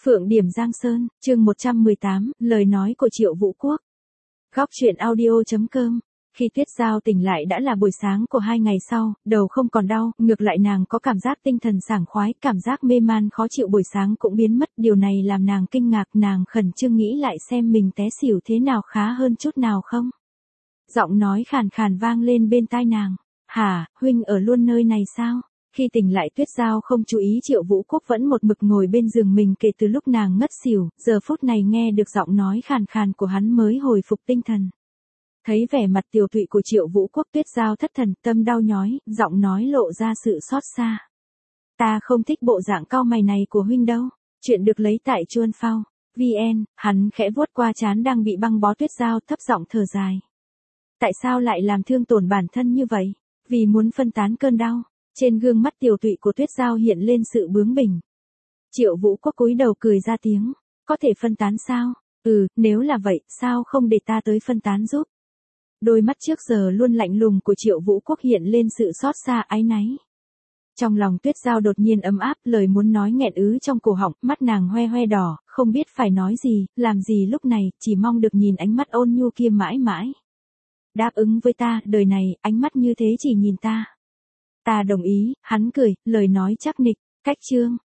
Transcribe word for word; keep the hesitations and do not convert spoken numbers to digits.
Phượng Điểm Giang Sơn, chương một trăm mười tám, lời nói của Triệu Vũ Quốc. Góc truyện audio chấm com. Khi Tuyết Giao tỉnh lại đã là buổi sáng của hai ngày sau, đầu không còn đau, ngược lại nàng có cảm giác tinh thần sảng khoái, cảm giác mê man khó chịu buổi sáng cũng biến mất, điều này làm nàng kinh ngạc, nàng khẩn trương nghĩ lại xem mình té xỉu thế nào khá hơn chút nào không. Giọng nói khàn khàn vang lên bên tai nàng, hả, huynh ở luôn nơi này sao? Khi tỉnh lại Tuyết Giao không chú ý Triệu Vũ Quốc vẫn một mực ngồi bên giường mình kể từ lúc nàng ngất xỉu, giờ phút này nghe được giọng nói khàn khàn của hắn mới hồi phục tinh thần. Thấy vẻ mặt tiều tụy của Triệu Vũ Quốc Tuyết Giao thất thần, tâm đau nhói, giọng nói lộ ra sự xót xa. Ta không thích bộ dạng cau mày này của huynh đâu, chuyện được lấy tại Chuan Phao, vn, hắn khẽ vuốt qua trán đang bị băng bó Tuyết Giao thấp giọng thở dài. Tại sao lại làm thương tổn bản thân như vậy? Vì muốn phân tán cơn đau. Trên gương mắt tiều tụy của Tuyết Giao hiện lên sự bướng bỉnh. Triệu Vũ Quốc cúi đầu cười ra tiếng, có thể phân tán sao? Ừ, nếu là vậy, sao không để ta tới phân tán giúp? Đôi mắt trước giờ luôn lạnh lùng của Triệu Vũ Quốc hiện lên sự xót xa áy náy. Trong lòng Tuyết Giao đột nhiên ấm áp, lời muốn nói nghẹn ứ trong cổ họng, mắt nàng hoe hoe đỏ, không biết phải nói gì, làm gì lúc này, chỉ mong được nhìn ánh mắt ôn nhu kia mãi mãi. Đáp ứng với ta, đời này, ánh mắt như thế chỉ nhìn ta. Ta đồng ý, hắn cười, lời nói chắc nịch, cách chương,